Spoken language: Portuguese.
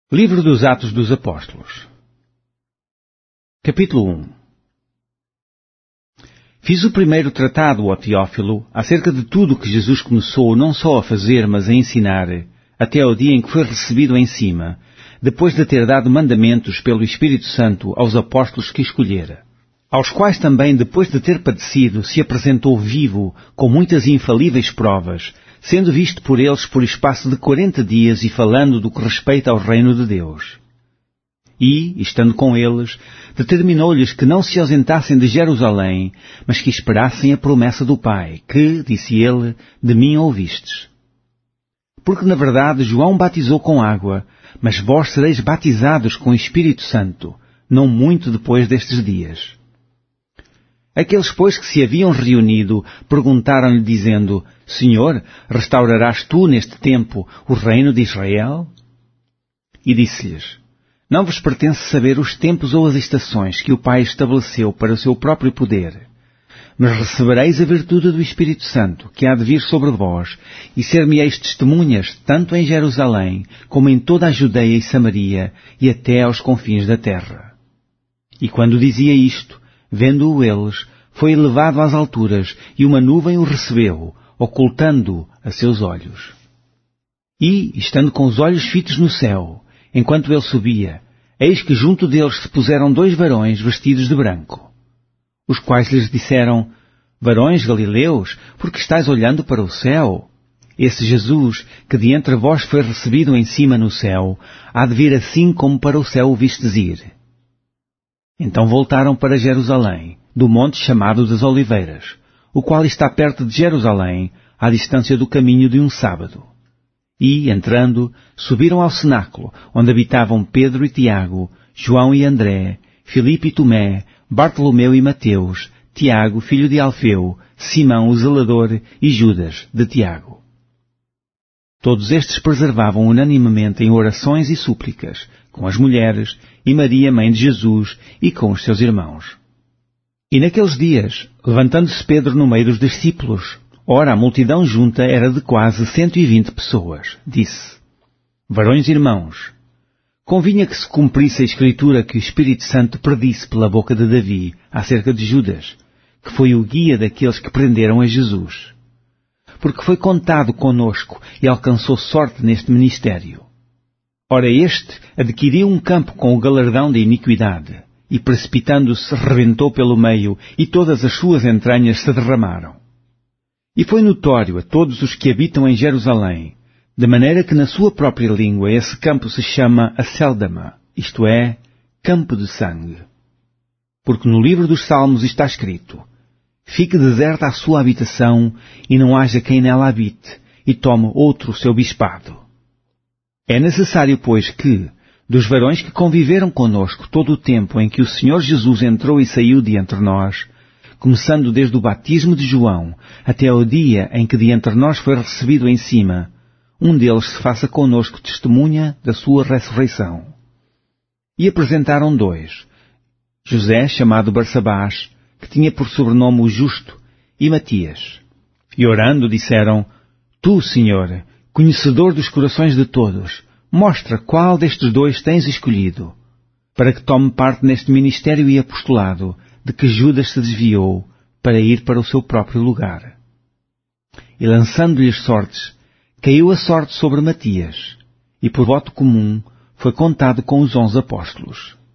Livro dos Atos dos Apóstolos. Capítulo 1. Fiz o primeiro tratado, ó Teófilo, acerca de tudo o que Jesus começou não só a fazer, mas a ensinar, até ao dia em que foi recebido em cima, depois de ter dado mandamentos pelo Espírito Santo aos apóstolos que escolhera, aos quais também, depois de ter padecido, se apresentou vivo, com muitas infalíveis provas, sendo visto por eles por espaço de 40 dias e falando do que respeita ao reino de Deus. E, estando com eles, determinou-lhes que não se ausentassem de Jerusalém, mas que esperassem a promessa do Pai, que, disse ele, de mim ouvistes. Porque, na verdade, João batizou com água, mas vós sereis batizados com o Espírito Santo, não muito depois destes dias. Aqueles, pois, que se haviam reunido, perguntaram-lhe, dizendo, Senhor, restaurarás tu neste tempo o reino de Israel? E disse-lhes, não vos pertence saber os tempos ou as estações que o Pai estabeleceu para o seu próprio poder, mas recebereis a virtude do Espírito Santo, que há de vir sobre vós, e ser-me-eis testemunhas, tanto em Jerusalém, como em toda a Judeia e Samaria, e até aos confins da terra. E quando dizia isto, vendo-o eles, foi elevado às alturas, e uma nuvem o recebeu, ocultando-o a seus olhos. E, estando com os olhos fitos no céu, enquanto ele subia, eis que junto deles se puseram 2 varões vestidos de branco, os quais lhes disseram, varões galileus, porque estáis olhando para o céu? Esse Jesus, que de entre vós foi recebido em cima no céu, há de vir assim como para o céu o vistes ir. Então voltaram para Jerusalém, do monte chamado das Oliveiras, o qual está perto de Jerusalém, à distância do caminho de um sábado. E, entrando, subiram ao cenáculo, onde habitavam Pedro e Tiago, João e André, Filipe e Tomé, Bartolomeu e Mateus, Tiago, filho de Alfeu, Simão o zelador e Judas, de Tiago. Todos estes preservavam unanimemente em orações e súplicas, com as mulheres, e Maria, mãe de Jesus, e com os seus irmãos. E naqueles dias, levantando-se Pedro no meio dos discípulos, ora a multidão junta era de quase 120 pessoas, disse, varões irmãos, convinha que se cumprisse a Escritura que o Espírito Santo predisse pela boca de Davi acerca de Judas, que foi o guia daqueles que prenderam a Jesus. Porque foi contado conosco e alcançou sorte neste ministério. Ora este adquiriu um campo com o galardão da iniquidade, e precipitando-se rebentou pelo meio, e todas as suas entranhas se derramaram. E foi notório a todos os que habitam em Jerusalém, de maneira que na sua própria língua esse campo se chama Acéldama, isto é, campo de sangue. Porque no livro dos Salmos está escrito, fique deserta a sua habitação, e não haja quem nela habite, e tome outro o seu bispado. É necessário, pois, que, dos varões que conviveram conosco todo o tempo em que o Senhor Jesus entrou e saiu de entre nós, começando desde o batismo de João até ao dia em que de entre nós foi recebido em cima, um deles se faça conosco testemunha da sua ressurreição. E apresentaram 2, José, chamado Barsabás, que tinha por sobrenome o Justo, e Matias. E orando disseram, tu, Senhor, conhecedor dos corações de todos, mostra qual destes 2 tens escolhido, para que tome parte neste ministério e apostolado, de que Judas se desviou, para ir para o seu próprio lugar. E lançando-lhes sortes, caiu a sorte sobre Matias, e por voto comum foi contado com os 11 apóstolos.